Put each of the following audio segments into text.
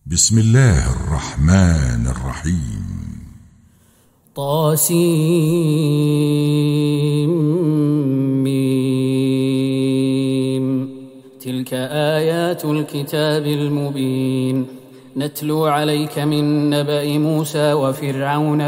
بسم الله الرحمن الرحيم. طاسيم. تلك آيات الكتاب المبين نتلو عليك من نبأ موسى وفرعون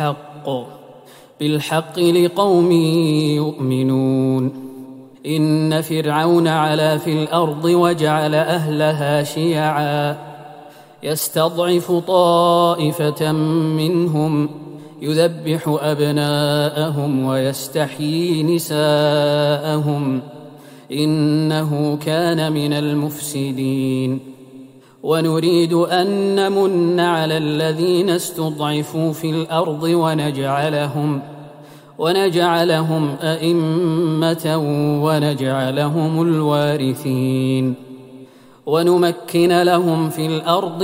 بالحق لقوم يؤمنون. إن فرعون علا في الأرض وجعل أهلها شيعا يستضعف طائفة منهم يذبح أبناءهم ويستحيي نساءهم إنه كان من المفسدين. ونريد أن نمن على الذين استضعفوا في الأرض ونجعلهم أئمة ونجعلهم الوارثين ونمكن لهم في الأرض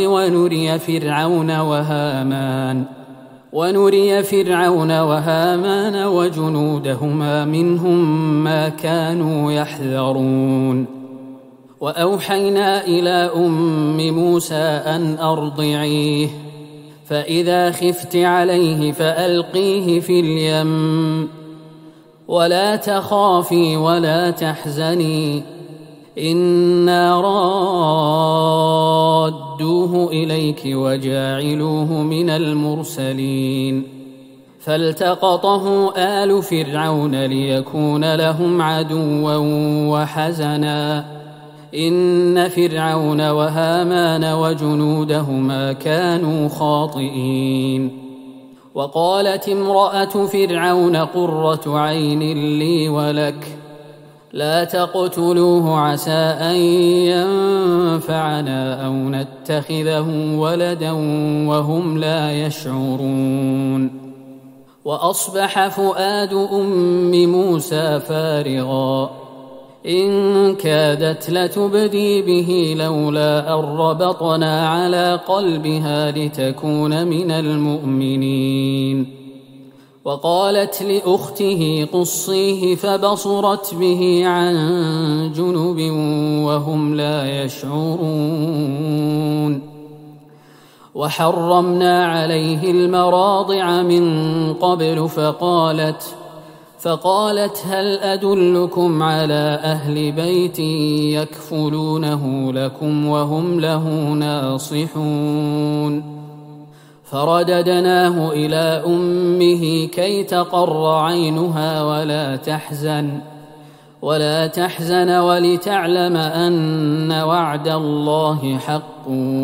ونري فرعون وهامان وجنودهما منهم ما كانوا يحذرون. وأوحينا إلى أم موسى أن أرضعيه فإذا خفت عليه فألقيه في اليم ولا تخافي ولا تحزني إنا رادوه إليك وجاعلوه من المرسلين. فالتقطه آل فرعون ليكون لهم عدوا وحزنا إن فرعون وهامان وجنودهما كانوا خاطئين. وقالت امرأة فرعون قرة عين لي ولك لا تقتلوه عسى أن ينفعنا أو نتخذه ولدا وهم لا يشعرون. وأصبح فؤاد أم موسى فارغا إن كادت لتبدي به لولا أن ربطنا على قلبها لتكون من المؤمنين. وقالت لأخته قصيه فبصرت به عن جنب وهم لا يشعرون. وحرمنا عليه المراضع من قبل فقالت هل أدلكم على أهل بيت يكفلونه لكم وهم له ناصحون. فرددناه إلى أمه كي تقر عينها ولا تحزن ولتعلم أن وعد الله حق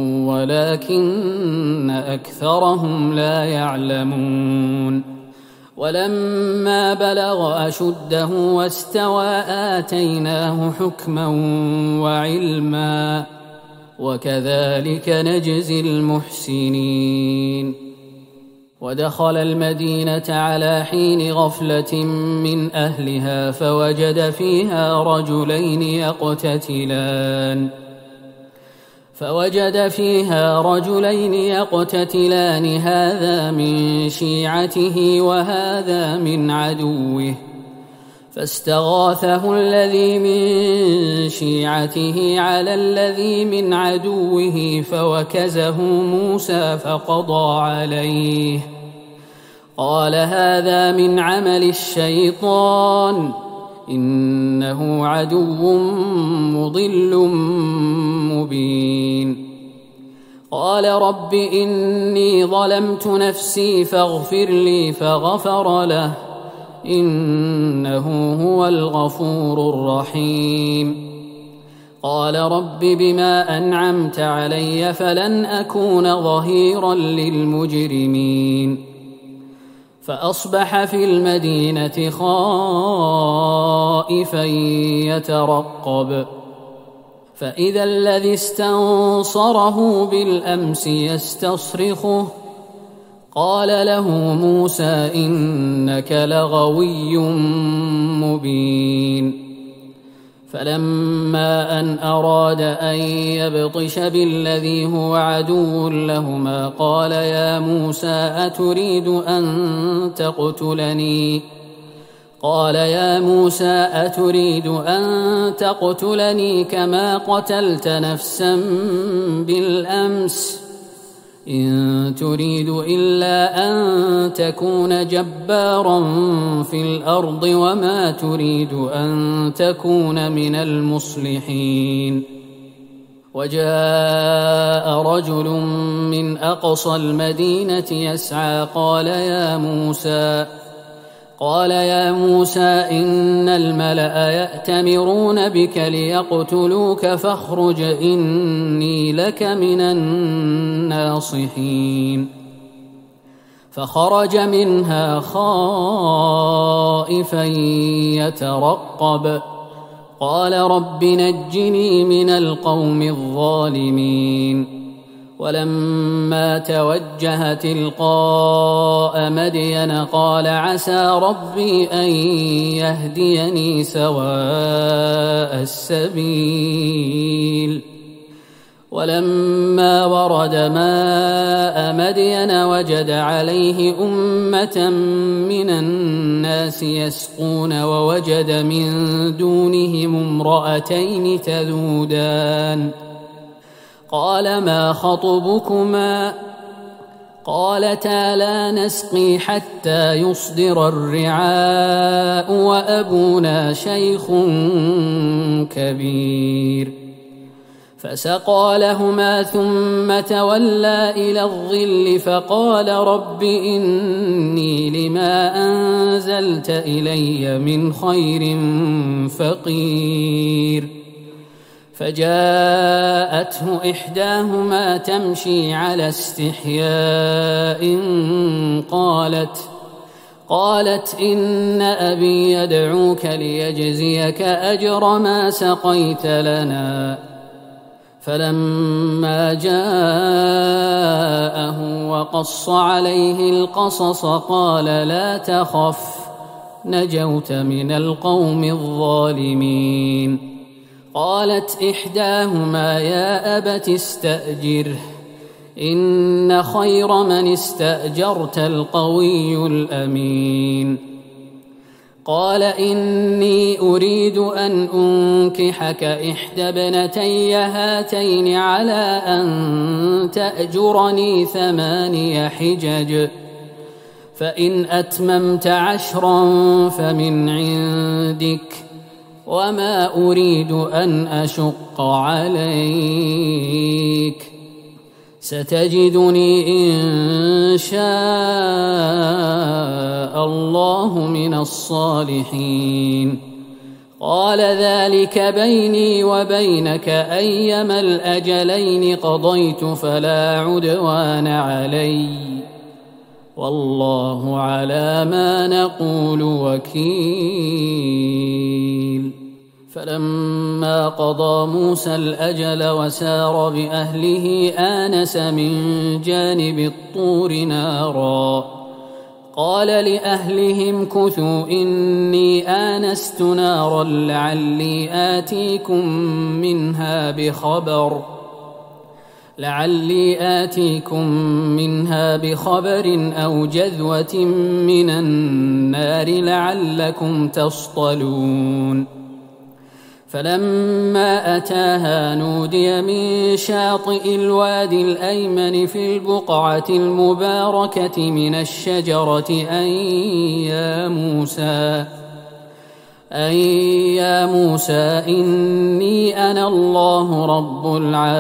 ولكن أكثرهم لا يعلمون. ولما بلغ أشده واستوى آتيناه حكما وعلما وكذلك نجزي المحسنين. ودخل المدينة على حين غفلة من أهلها فوجد فيها رجلين يقتتلان هذا من شيعته وهذا من عدوه فاستغاثه الذي من شيعته على الذي من عدوه فوكزه موسى فقضى عليه قال هذا من عمل الشيطان إنه عدو مضل مبين. قال رب إني ظلمت نفسي فاغفر لي فغفر له إنه هو الغفور الرحيم. قال رب بما أنعمت علي فلن أكون ظهيرا للمجرمين. فأصبح في المدينة خائفا يترقب فإذا الذي استنصره بالأمس يستصرخه قال له موسى إنك لغوي مبين. فلما أن أراد أن يبطش بالذي هو عدو لهما قال يا موسى أتريد أن تقتلني قال يا موسى أتريد أن تقتلني كما قتلت نفسا بالأمس إن تريد إلا أن تكون جبارا في الأرض وما تريد أن تكون من المصلحين. وجاء رجل من أقصى المدينة يسعى قال يا موسى إن الملأ يأتمرون بك ليقتلوك فاخرج إني لك من الناصحين. فخرج منها خائفا يترقب قال رب نجني من القوم الظالمين. ولما توجه تلقاء مدين قال عسى ربي أن يهديني سواء السبيل. ولما ورد ماء مدين وجد عليه أمة من الناس يسقون ووجد من دونهم امرأتين تذودان قال ما خطبكما قالتا لا نسقي حتى يصدر الرعاء وأبونا شيخ كبير. فسقى لهما ثم تولى إلى الظل فقال رب إني لما أنزلت إلي من خير فقير. فجاءته إحداهما تمشي على استحياء قالت إن أبي يدعوك ليجزيك أجر ما سقيت لنا. فلما جاءه وقص عليه القصص قال لا تخف نجوت من القوم الظالمين. قالت إحداهما يا أبت استأجره إن خير من استأجرت القوي الأمين. قال إني أريد أن أنكحك إحدى ابنتي هاتين على أن تأجرني 8 حجج فإن أتممت 10 فمن عندك وما أريد أن أشق عليك ستجدني إن شاء الله من الصالحين. قال ذلك بيني وبينك أيما الأجلين قضيت فلا عدوان علي والله على ما نقول وكيل. فلما قضى موسى الأجل وسار بأهله آنس من جانب الطور نارا قال لأهلهم كثوا إني آنست نارا لعلي آتيكم منها بخبر أو جذوة من النار لعلكم تصطلون. فلما أتاها نودي من شاطئ الوادي الأيمن في البقعة المباركة من الشجرة أن يا موسى إني أنا الله رب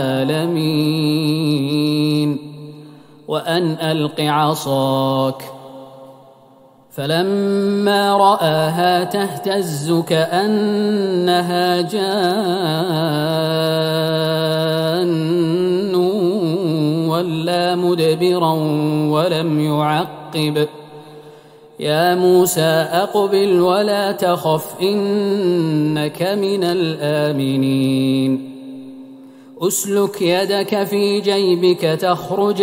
العالمين وأن ألق عصاك. فلما رآها تهتز كأنها جان ولا مدبرا ولم يعقب. يا موسى أقبل ولا تخف إنك من الآمنين. أسلك يدك في جيبك تخرج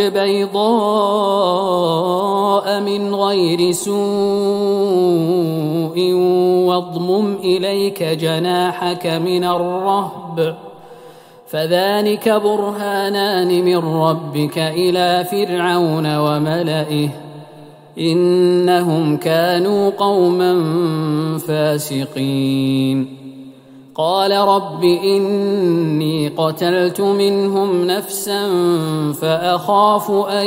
بيضاء من غير سوء واضمم إليك جناحك من الرهب فذلك برهانان من ربك إلى فرعون وملئه إنهم كانوا قوما فاسقين. قال رب إني قتلت منهم نفسا فأخاف أن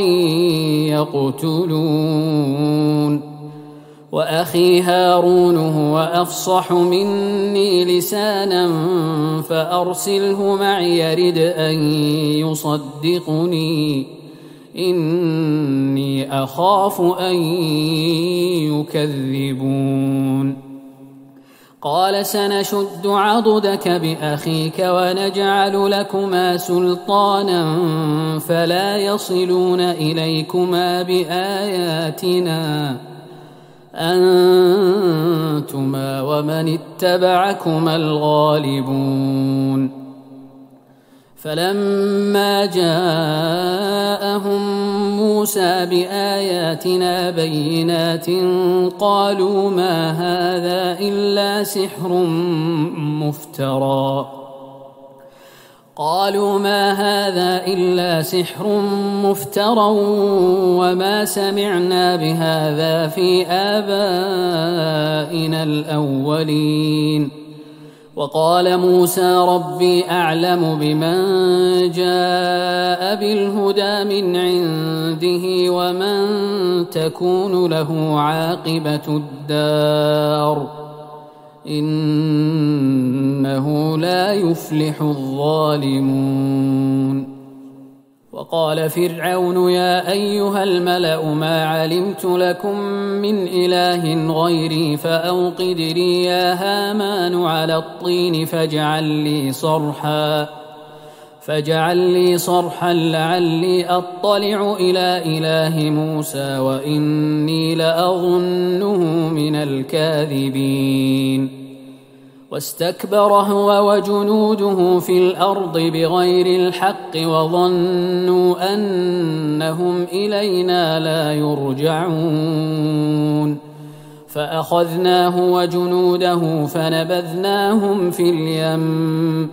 يقتلون وأخي هارون هو أفصح مني لسانا فأرسله معي يرد أن يصدقني إني أخاف أن يكذبون. قال سنشد عضدك بأخيك ونجعل لكما سلطانا فلا يصلون إليكما بآياتنا أنتما ومن اتبعكما الغالبون. فلما جاءهم موسى بآياتنا بينات قالوا ما هذا إلا سحر مفترى وما سمعنا بهذا في آبائنا الأولين. وقال موسى ربي أعلم بمن جاء بالهدى من عنده ومن تكون له عاقبة الدار إنه لا يفلح الظالمون. وقال فرعون يا أيها الملأ ما علمت لكم من إله غيري فأوقد لي يا هامان على الطين فاجعل لي صرحا لعلي أطلع إلى إله موسى وإني لأظنه من الكاذبين. واستكبر هو وجنوده في الأرض بغير الحق وظنوا أنهم إلينا لا يرجعون فأخذناه وجنوده فنبذناهم في اليم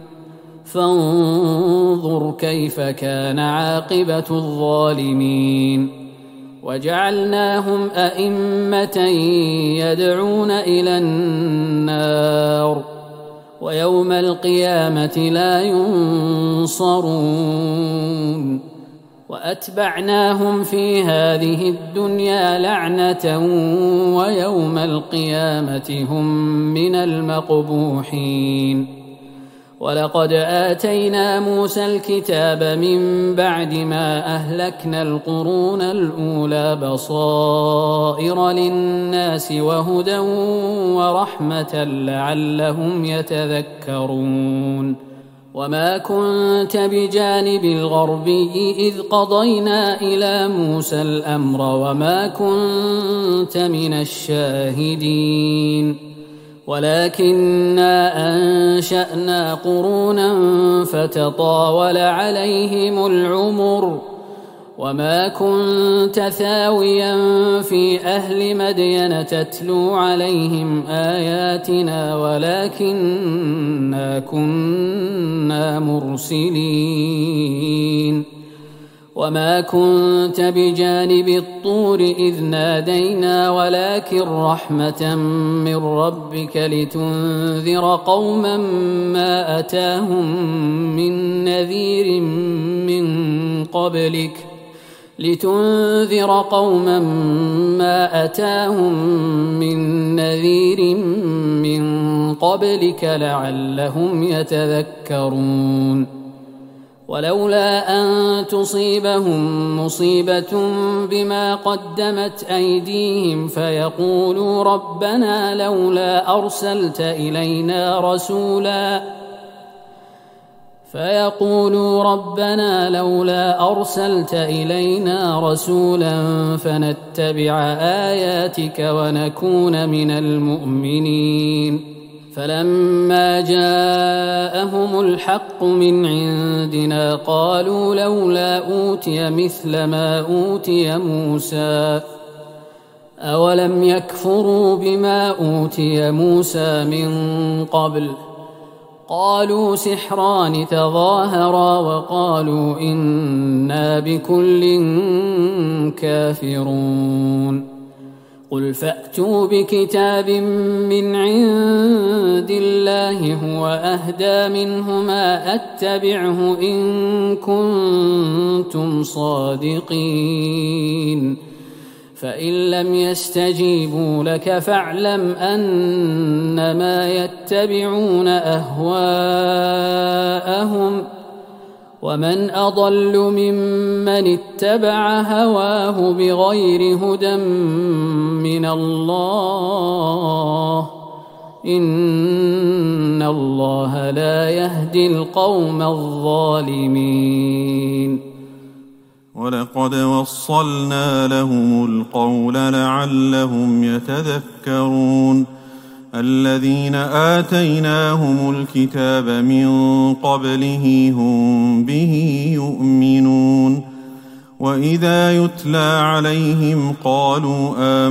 فانظر كيف كان عاقبة الظالمين. وجعلناهم أئمة يدعون إلى النار ويوم القيامة لا ينصرون. وأتبعناهم في هذه الدنيا لعنة ويوم القيامة هم من المقبوحين. ولقد آتينا موسى الكتاب من بعد ما أهلكنا القرون الأولى بصائر للناس وهدى ورحمة لعلهم يتذكرون. وما كنت بجانب الغربي إذ قضينا إلى موسى الأمر وما كنت من الشاهدين ولكننا أنشأنا قرونا فتطاول عليهم العمر وما كنت ثاويا في أهل مدين تتلو عليهم آياتنا ولكننا كنا مرسلين. وما كنت بجانب الطور إذ نادينا ولكن رحمة من ربك لتنذر قوما ما أتاهم من نذير من قبلك لعلهم يتذكرون. ولولا أن تصيبهم مصيبة بما قدمت أيديهم فيقولوا ربنا لولا أرسلت إلينا رسولا فنتبع آياتك ونكون من المؤمنين. فلما جاءهم الحق من عندنا قالوا لولا أوتي مثل ما أوتي موسى أولم يكفروا بما أوتي موسى من قبل قالوا سحران تظاهرا وقالوا إنا بكل كافرون. قل فأتوا بكتاب من عند الله هو أهدى منهما أتبعه إن كنتم صادقين فإن لم يستجيبوا لك فاعلم أنما يتبعون أهواءهم ومن أضل ممن اتبع هواه بغير هدى من الله إن الله لا يهدي القوم الظالمين ولقد وصلنا لهم القول لعلهم يتذكرون الذين آتيناهم الكتاب من قبله هم به يؤمنون وإذا يتلى عليهم قالوا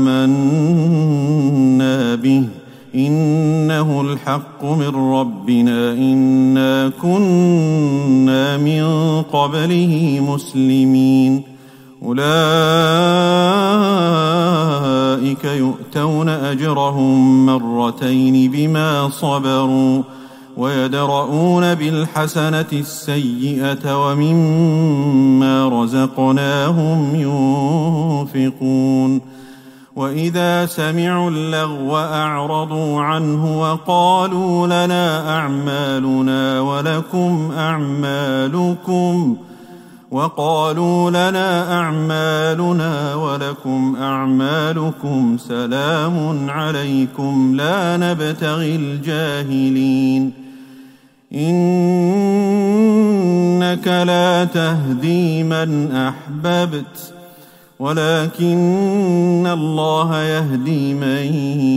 آمنا به إنه الحق من ربنا إنا كنا من قبله مسلمين أولئك يؤتون أجرهم مرتين بما صبروا ويدرؤون بالحسنة السيئة ومما رزقناهم ينفقون وإذا سمعوا اللغو أعرضوا عنه وقالوا لنا أعمالنا ولكم أعمالكم سلام عليكم لا نبتغي الجاهلين إنك لا تهدي من أحببت ولكن الله يهدي من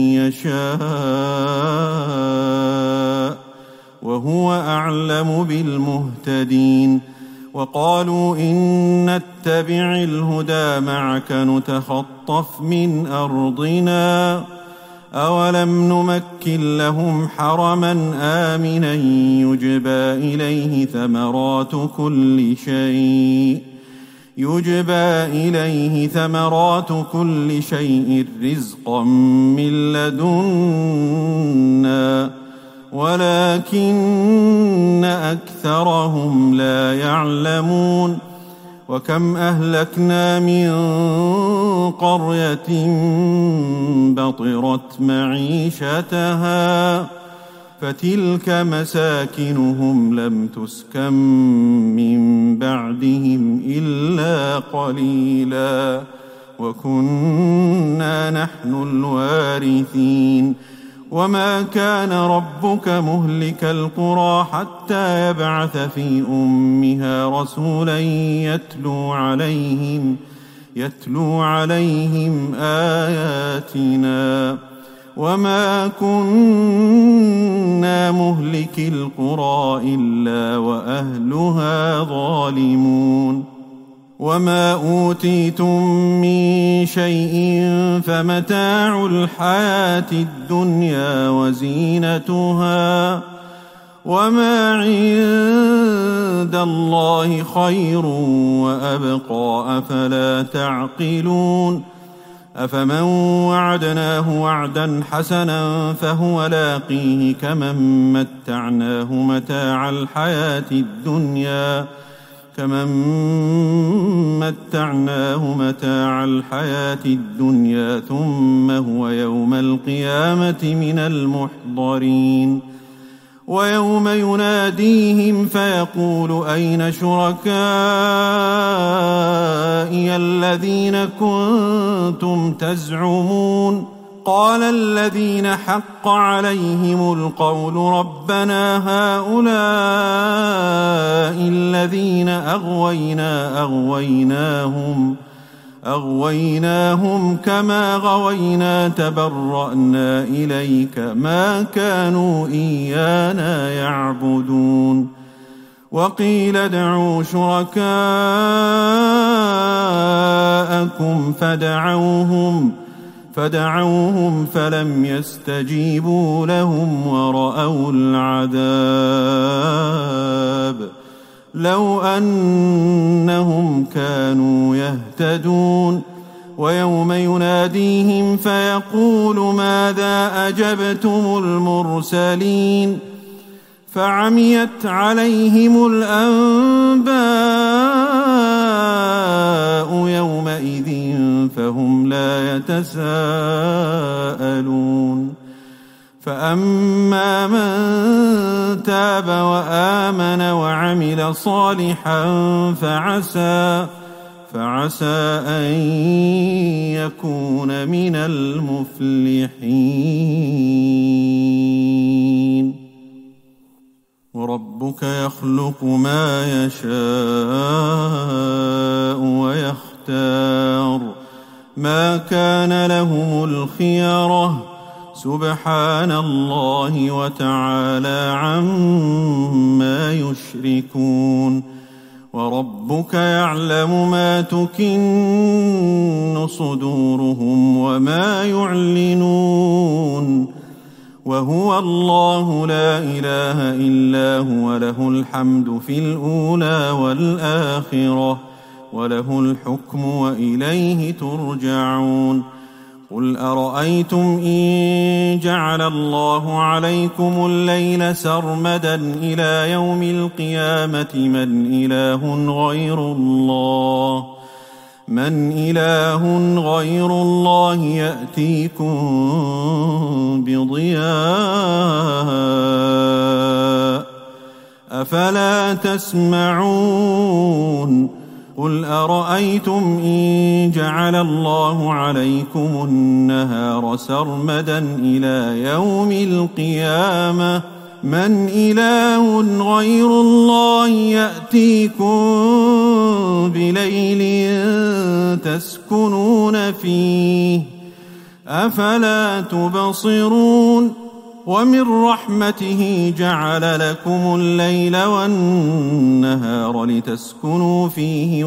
يشاء وهو أعلم بالمهتدين وقالوا إن نتبع الهدى معك نتخطف من أرضنا أولم نمكن لهم حرما آمنا يجبى إليه ثمرات كل شيء رزقا من لدنا ولكن أكثرهم لا يعلمون وكم أهلكنا من قرية بطرت معيشتها فتلك مساكنهم لم تسكن من بعدهم إلا قليلا وكنا نحن الوارثين وما كان ربك مهلك القرى حتى يبعث في أمها رسولا يتلو عليهم آياتنا وما كنا مهلك القرى إلا وأهلها ظالمون وما أوتيتم من شيء فمتاع الحياة الدنيا وزينتها وما عند الله خير وأبقى أفلا تعقلون أفمن وعدناه وعدا حسنا فهو لاقيه كمن متعناه متاع الحياة الدنيا ثم هو يوم القيامة من المحضرين ويوم يناديهم فيقول أين شركائي الذين كنتم تزعمون قال الذين حق عليهم القول ربنا هؤلاء الذين أغويناهم كما غوينا تبرأنا إليك ما كانوا إيانا يعبدون وقيل ادعوا شركاءكم فدعوهم فلم يستجيبوا لهم ورأوا العذاب لو أنهم كانوا يهتدون ويوم يناديهم فيقول ماذا أجبتم المرسلين فعميت عليهم الأنباء يومئذ فهم لا يتساءلون فأما من تاب وآمن وعمل صالحا فعسى أن يكون من المفلحين وربك يخلق ما يشاء ويختار ما كان لهم الخيرة سبحان الله وتعالى عما يشركون وربك يعلم ما تكن صدورهم وما يعلنون وهو الله لا إله إلا هو له الحمد في الأولى والآخرة وله الحكم وإليه ترجعون قل أرأيتم إن جعل الله عليكم الليل سرمدا إلى يوم القيامة من إله غير الله يأتيكم بضياء أفلا تسمعون قل أرأيتم إن جعل الله عليكم النهار سرمدا إلى يوم القيامة من إله غير الله يأتيكم بليل تسكنون فيه أفلا تبصرون ومن رحمته جعل لكم الليل والنهار لتسكنوا فيه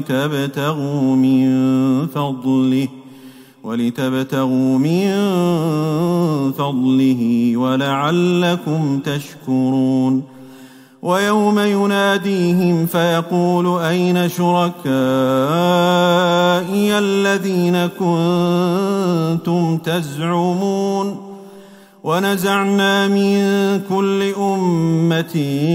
ولتبتغوا من فضله ولعلكم تشكرون ويوم يناديهم فيقول أين شركائي الذين كنتم تزعمون ونزعنا من كل أمة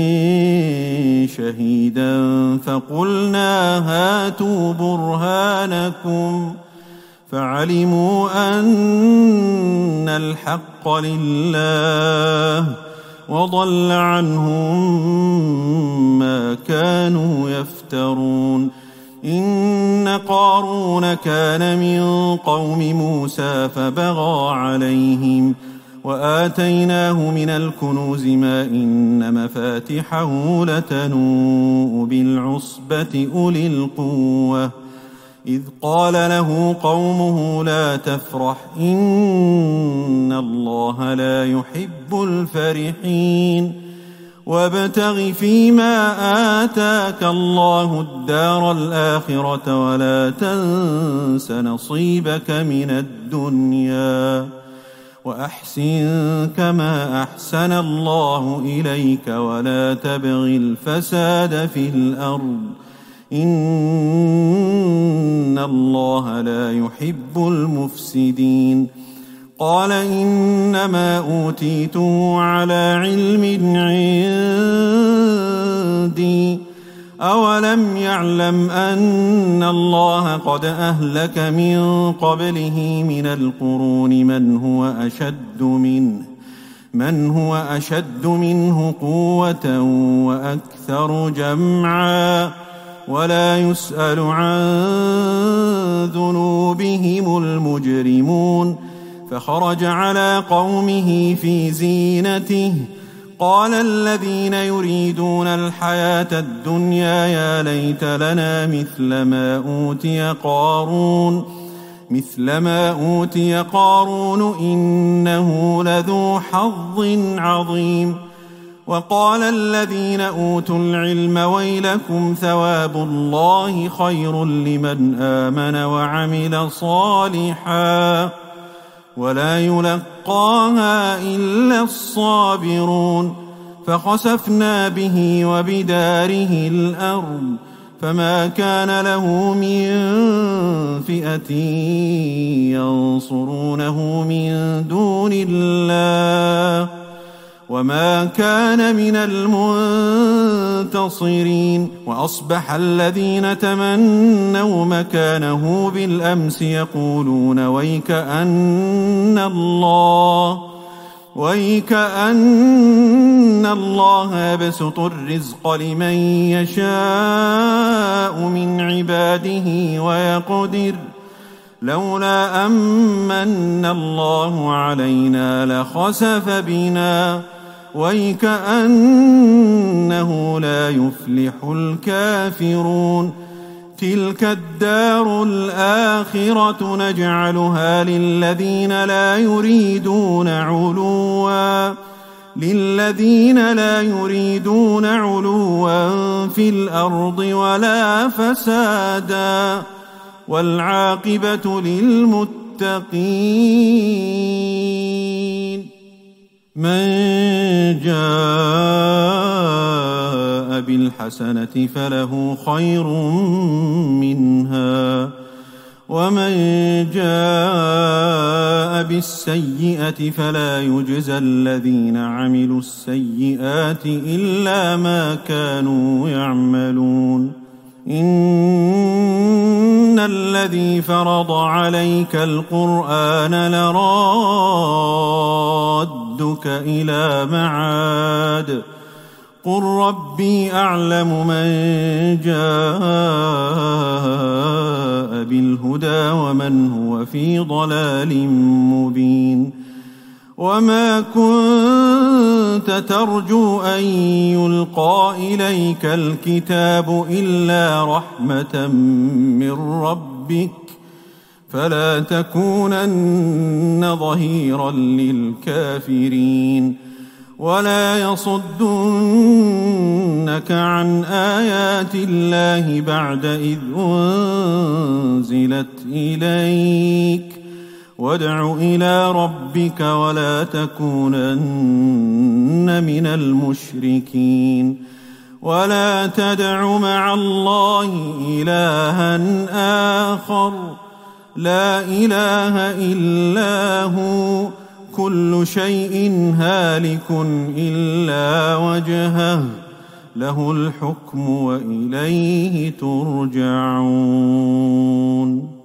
شهيدا فقلنا هاتوا برهانكم فعلموا أن الحق لله وضل عنهم ما كانوا يفترون إن قارون كان من قوم موسى فبغى عليهم وآتيناه من الكنوز ما إن مفاتحه لتنوء بالعصبة أولي القوة إذ قال له قومه لا تفرح إن الله لا يحب الفرحين وابتغ فيما آتاك الله الدار الآخرة ولا تنس نصيبك من الدنيا وأحسن كما أحسن الله إليك ولا تبغ الفساد في الأرض إن الله لا يحب المفسدين قال إنما أوتيته على علم عندي أولم يعلم أن الله قد أهلك من قبله من القرون من هو أشد منه قوة وأكثر جمعا ولا يسأل عن ذنوبهم المجرمون فخرج على قومه في زينته قال الذين يريدون الحياة الدنيا يا ليت لنا مثل ما أوتي قارون إنه لذو حظ عظيم وقال الذين أوتوا العلم ويلكم ثواب الله خير لمن آمن وعمل صالحا ولا يلقاها إلا الصابرون فخسفنا به وبداره الأرض فما كان له من فئة ينصرونه من دون الله وما كان من المنتصرين. وأصبح الذين تمنوا مكانه بالأمس يقولون ويكأن الله يبسط الرزق لمن يشاء من عباده ويقدر لولا أمن الله علينا لخسف بنا ويكأنه لا يفلح الكافرون. تلك الدار الآخرة نجعلها للذين لا يريدون علوا في الأرض ولا فسادا والعاقبة للمتقين. من جاء بالحسنة فله خير منها ومن جاء بالسيئة فلا يجزى الذين عملوا السيئات إلا ما كانوا يعملون. إن الذي فرض عليك القرآن لرادك إلى معاد قل ربي أعلم من جاء بالهدى ومن هو في ضلال مبين. وما كنت ترجو أن يلقى إليك الكتاب إلا رحمة من ربك فلا تكونن ظهيرا للكافرين ولا يصدنك عن آيات الله بعد إذ أنزلت إليك وادع إلى ربك ولا تكونن من المشركين. ولا تدع مع الله إلها آخر لا إله إلا هو كل شيء هالك إلا وجهه له الحكم وإليه ترجعون.